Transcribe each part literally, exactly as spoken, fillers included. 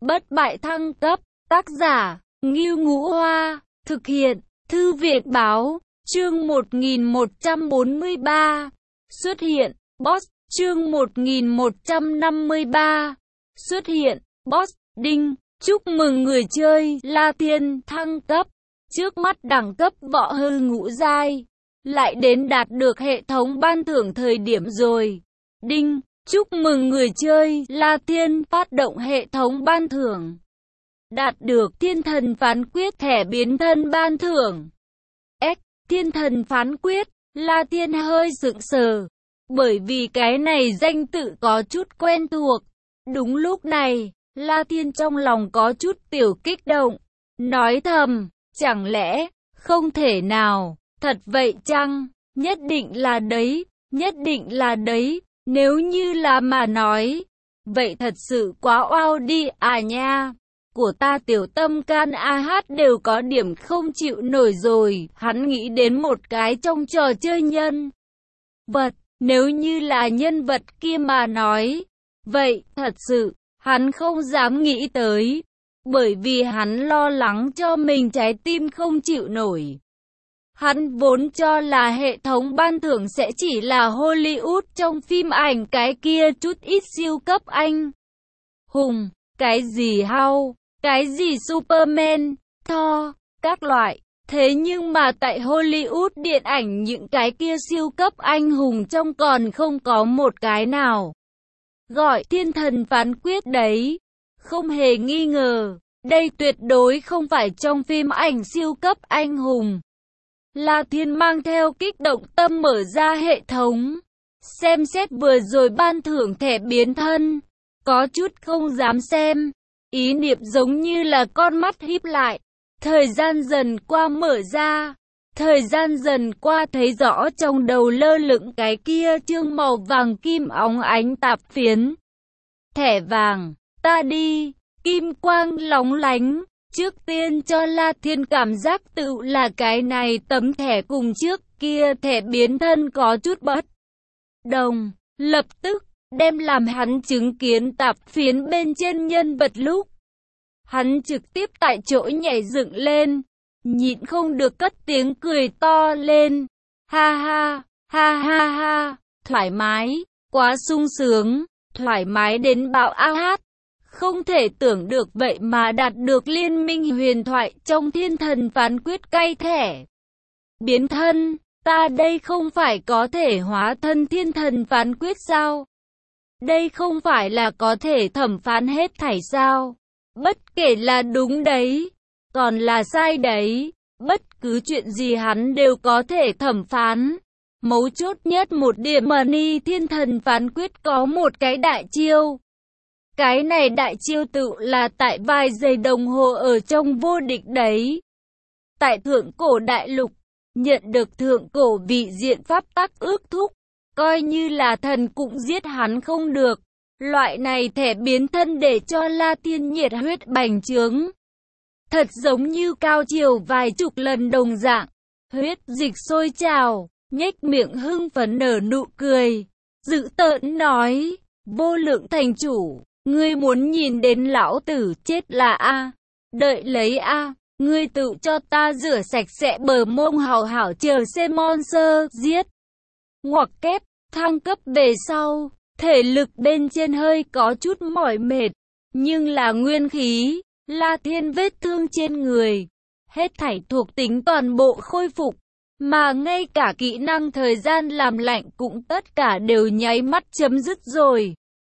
Bất bại thăng cấp, tác giả, Ngưu Ngũ Hoa, thực hiện, Thư viện Báo, chương một nghìn một trăm bốn mươi ba, xuất hiện, boss, chương một nghìn một trăm năm mươi ba, xuất hiện, boss, đinh, chúc mừng người chơi, La Thiên, thăng cấp, trước mắt đẳng cấp võ hư ngũ giai, lại đến đạt được hệ thống ban thưởng thời điểm rồi, đinh. Chúc mừng người chơi, La Thiên phát động hệ thống ban thưởng. Đạt được thiên thần phán quyết thẻ biến thân ban thưởng. S. Thiên thần phán quyết, La Thiên hơi sững sờ. Bởi vì cái này danh tự có chút quen thuộc. Đúng lúc này, La Thiên trong lòng có chút tiểu kích động. Nói thầm, chẳng lẽ, không thể nào, thật vậy chăng? Nhất định là đấy, nhất định là đấy. Nếu như là mà nói, vậy thật sự quá oao đi à nha. Của ta tiểu tâm can a hát đều có điểm không chịu nổi rồi. Hắn nghĩ đến một cái trong trò chơi nhân vật. Nếu như là nhân vật kia mà nói, vậy thật sự, hắn không dám nghĩ tới. Bởi vì hắn lo lắng cho mình trái tim không chịu nổi. Hắn vốn cho là hệ thống ban thưởng sẽ chỉ là Hollywood trong phim ảnh cái kia chút ít siêu cấp anh hùng, cái gì Hulk, cái gì Superman, Thor, các loại. Thế nhưng mà tại Hollywood điện ảnh những cái kia siêu cấp anh hùng trong còn không có một cái nào gọi thiên thần phán quyết đấy. Không hề nghi ngờ, đây tuyệt đối không phải trong phim ảnh siêu cấp anh hùng. La Thiên mang theo kích động tâm mở ra hệ thống, xem xét vừa rồi ban thưởng thẻ biến thân, có chút không dám xem, ý niệm giống như là con mắt híp lại, thời gian dần qua mở ra, thời gian dần qua thấy rõ trong đầu lơ lửng cái kia chương màu vàng kim óng ánh tạp phiến. Thẻ vàng, ta đi, kim quang lóng lánh. Trước tiên cho La Thiên cảm giác tự là cái này tấm thẻ cùng trước kia thẻ biến thân có chút bất đồng. Lập tức, đem làm hắn chứng kiến tạp phiến bên trên nhân vật lúc. Hắn trực tiếp tại chỗ nhảy dựng lên, nhịn không được cất tiếng cười to lên. Ha ha, ha ha ha, thoải mái, quá sung sướng, thoải mái đến bạo a hát. Không thể tưởng được vậy mà đạt được liên minh huyền thoại trong thiên thần phán quyết cay thẻ biến thân, ta đây không phải có thể hóa thân thiên thần phán quyết sao? Đây không phải là có thể thẩm phán hết thảy sao? Bất kể là đúng đấy, còn là sai đấy, bất cứ chuyện gì hắn đều có thể thẩm phán. Mấu chốt nhất một điểm Money thiên thần phán quyết có một cái đại chiêu. Cái này đại chiêu tự là tại vài giây đồng hồ ở trong vô địch đấy. Tại thượng cổ đại lục, nhận được thượng cổ vị diện pháp tắc ước thúc, coi như là thần cũng giết hắn không được. Loại này thẻ biến thân để cho La Thiên nhiệt huyết bành trướng. Thật giống như cao chiều vài chục lần đồng dạng. Huyết dịch sôi trào, nhếch miệng hưng phấn nở nụ cười. Dữ tợn nói, vô lượng thành chủ. Ngươi muốn nhìn đến lão tử chết là A, đợi lấy A, ngươi tự cho ta rửa sạch sẽ bờ mông hào hảo chờ xem monster giết. Ngoặc kép, thăng cấp về sau, thể lực bên trên hơi có chút mỏi mệt, nhưng là nguyên khí, La Thiên vết thương trên người, hết thảy thuộc tính toàn bộ khôi phục, mà ngay cả kỹ năng thời gian làm lạnh cũng tất cả đều nháy mắt chấm dứt rồi.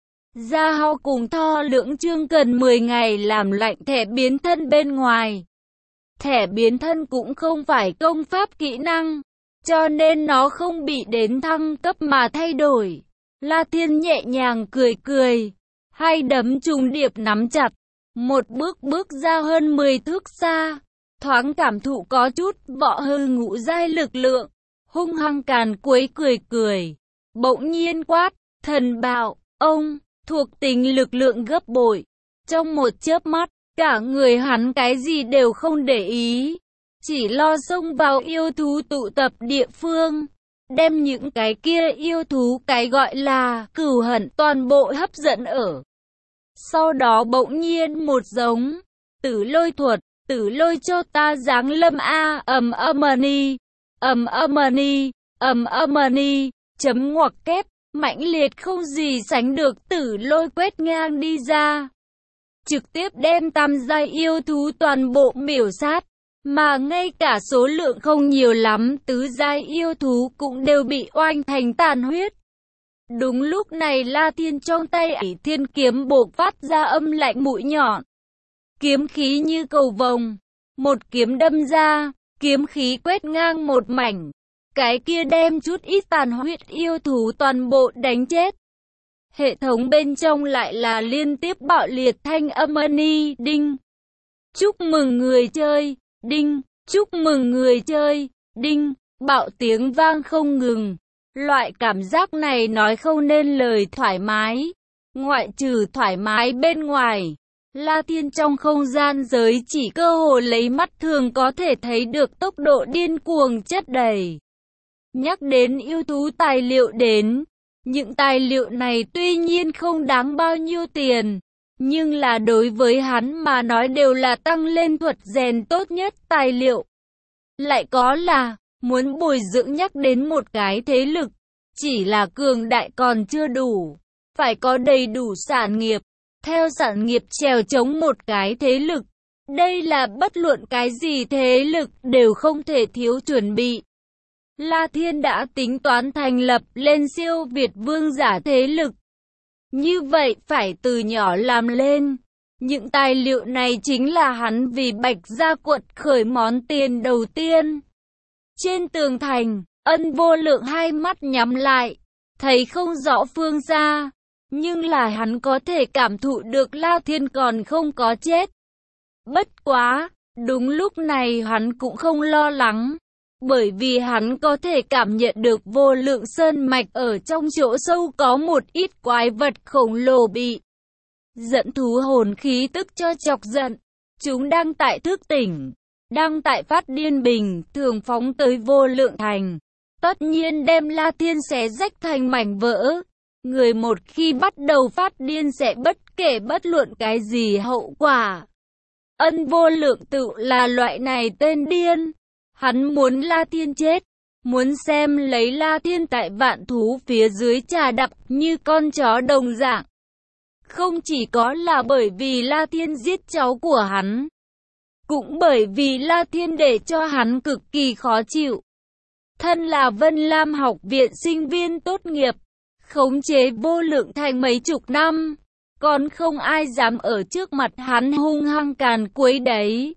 Gia Hao cùng Tho lưỡng chương cần mười ngày làm lạnh thẻ biến thân bên ngoài. Thẻ biến thân cũng không phải công pháp kỹ năng, cho nên nó không bị đến thăng cấp mà thay đổi. La Thiên nhẹ nhàng cười cười, hai đấm trùng điệp nắm chặt, một bước bước ra hơn mười thước xa, thoáng cảm thụ có chút võ hư ngũ giai lực lượng, hung hăng càn quấy cười cười, bỗng nhiên quát, thần bạo, ông. Thuộc tính lực lượng gấp bội. Trong một chớp mắt, cả người hắn cái gì đều không để ý. Chỉ lo xông vào yêu thú tụ tập địa phương. Đem những cái kia yêu thú cái gọi là cừu hận toàn bộ hấp dẫn ở Sau đó bỗng nhiên một giống, Tử Lôi thuật, Tử Lôi cho ta giáng lâm a, ầm ầm ni, ầm ầm ni, ầm ầm ni, chấm ngoặc kép, mãnh liệt không gì sánh được Tử Lôi quét ngang đi ra, trực tiếp đem tam giai yêu thú toàn bộ miểu sát, mà ngay cả số lượng không nhiều lắm tứ giai yêu thú cũng đều bị oanh thành tàn huyết. Đúng lúc này La Thiên trong tay ỷ thiên kiếm bộc phát ra âm lạnh mũi nhọn, kiếm khí như cầu vồng, một kiếm đâm ra, kiếm khí quét ngang một mảnh, cái kia đem chút ít tàn huyết yêu thú toàn bộ đánh chết. Hệ thống bên trong lại là liên tiếp bạo liệt thanh âm ni, đinh. Chúc mừng người chơi, đinh. Chúc mừng người chơi, đinh. Bạo tiếng vang không ngừng. Loại cảm giác này nói không nên lời thoải mái. Ngoại trừ thoải mái bên ngoài, La Thiên trong không gian giới chỉ cơ hồ lấy mắt thường có thể thấy được tốc độ điên cuồng chất đầy. Nhắc đến yêu thú tài liệu đến, những tài liệu này tuy nhiên không đáng bao nhiêu tiền, nhưng là đối với hắn mà nói đều là tăng lên thuật rèn tốt nhất tài liệu. Lại có là, muốn bồi dưỡng nhắc đến một cái thế lực, chỉ là cường đại còn chưa đủ, phải có đầy đủ sản nghiệp, theo sản nghiệp trèo chống một cái thế lực. Đây là bất luận cái gì thế lực đều không thể thiếu chuẩn bị. La Thiên đã tính toán thành lập lên siêu Việt vương giả thế lực. Như vậy phải từ nhỏ làm lên. Những tài liệu này chính là hắn vì Bạch Gia quật khởi món tiền đầu tiên. Trên tường thành, Ân Vô Lượng hai mắt nhắm lại, thấy không rõ phương xa, nhưng là hắn có thể cảm thụ được La Thiên còn không có chết. Bất quá, đúng lúc này hắn cũng không lo lắng, bởi vì hắn có thể cảm nhận được Vô Lượng sơn mạch ở trong chỗ sâu có một ít quái vật khổng lồ bị dẫn thú hồn khí tức cho chọc giận. Chúng đang tại thức tỉnh, đang tại phát điên bình thường phóng tới Vô Lượng thành, tất nhiên đem La Thiên xé rách thành mảnh vỡ. Người một khi bắt đầu phát điên sẽ bất kể bất luận cái gì hậu quả. Ân Vô Lượng tự là loại này tên điên. Hắn muốn La Thiên chết, muốn xem lấy La Thiên tại vạn thú phía dưới trà đập như con chó đồng dạng. Không chỉ có là bởi vì La Thiên giết cháu của hắn, cũng bởi vì La Thiên để cho hắn cực kỳ khó chịu. Thân là Vân Lam học viện sinh viên tốt nghiệp, khống chế Vô Lượng thành mấy chục năm, còn không ai dám ở trước mặt hắn hung hăng càn quấy đấy.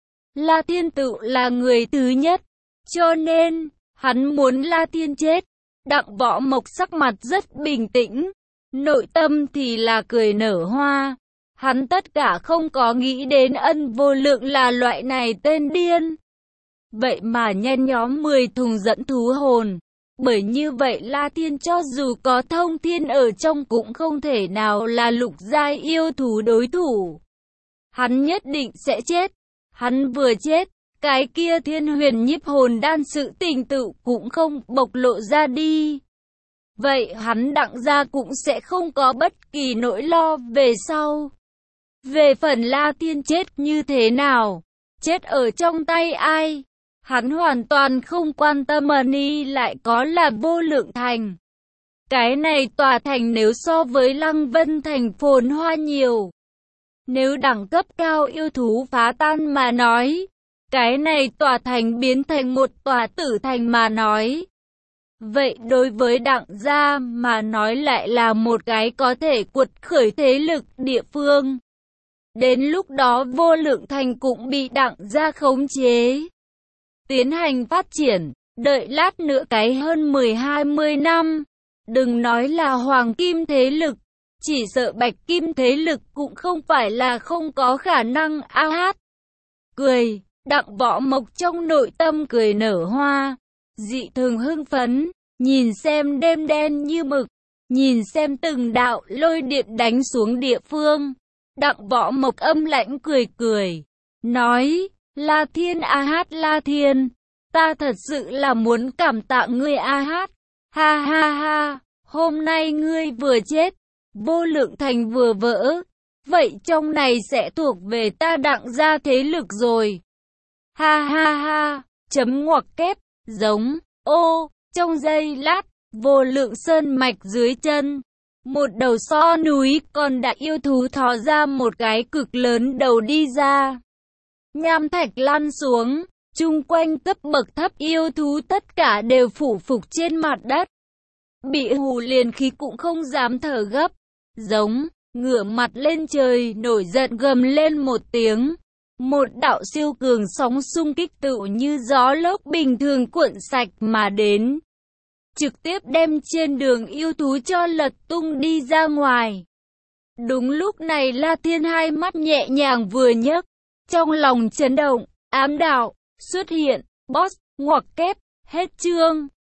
La Thiên tự là người thứ nhất, cho nên, hắn muốn La Thiên chết. Đặng Võ Mộc sắc mặt rất bình tĩnh, nội tâm thì là cười nở hoa. Hắn tất cả không có nghĩ đến Ân Vô Lượng là loại này tên điên. Vậy mà nhen nhóm mười thùng dẫn thú hồn. Bởi như vậy La Thiên cho dù có thông thiên ở trong cũng không thể nào là lục giai yêu thú đối thủ. Hắn nhất định sẽ chết. Hắn vừa chết, cái kia Thiên Huyền Nhiếp Hồn đan sự tình tự cũng không bộc lộ ra đi. Vậy hắn Đặng gia cũng sẽ không có bất kỳ nỗi lo về sau. Về phần La Thiên chết như thế nào, chết ở trong tay ai, hắn hoàn toàn không quan tâm. Ni lại có là Vô Lượng thành. Cái này tòa thành nếu so với Lăng Vân thành phồn hoa nhiều. Nếu đẳng cấp cao yêu thú phá tan mà nói, cái này tòa thành biến thành một tòa tử thành mà nói. Vậy đối với Đặng gia mà nói lại là một cái có thể quật khởi thế lực địa phương. Đến lúc đó Vô Lượng thành cũng bị Đặng gia khống chế, tiến hành phát triển, đợi lát nữa cái hơn mười hai mươi năm, đừng nói là hoàng kim thế lực, chỉ sợ bạch kim thế lực cũng không phải là không có khả năng. A hát cười, Đặng Võ Mộc trong nội tâm cười nở hoa, dị thường hưng phấn, nhìn xem đêm đen như mực, nhìn xem từng đạo lôi điện đánh xuống địa phương. Đặng Võ Mộc âm lãnh cười cười, nói, La Thiên a hát La Thiên, ta thật sự là muốn cảm tạ ngươi a hát, ha ha ha, hôm nay ngươi vừa chết, Vô Lượng thành vừa vỡ, vậy trong này sẽ thuộc về ta Đặng gia thế lực rồi. Ha ha ha, chấm ngoặc kép, giống, ô, trong giây lát, vô lượng sơn mạch dưới chân. Một đầu so núi, còn đại yêu thú thò ra một cái cực lớn đầu đi ra. Nham thạch lăn xuống, chung quanh cấp bậc thấp yêu thú tất cả đều phủ phục trên mặt đất. Bị hù liền khí cũng không dám thở gấp. Giống, ngửa mặt lên trời, nổi giận gầm lên một tiếng. Một đạo siêu cường sóng xung kích tựu như gió lốc bình thường cuộn sạch mà đến. Trực tiếp đem trên đường yêu thú cho lật tung đi ra ngoài. Đúng lúc này La Thiên hai mắt nhẹ nhàng vừa nhấc, trong lòng chấn động, ám đạo, xuất hiện, boss, ngoặc kép, hết chương.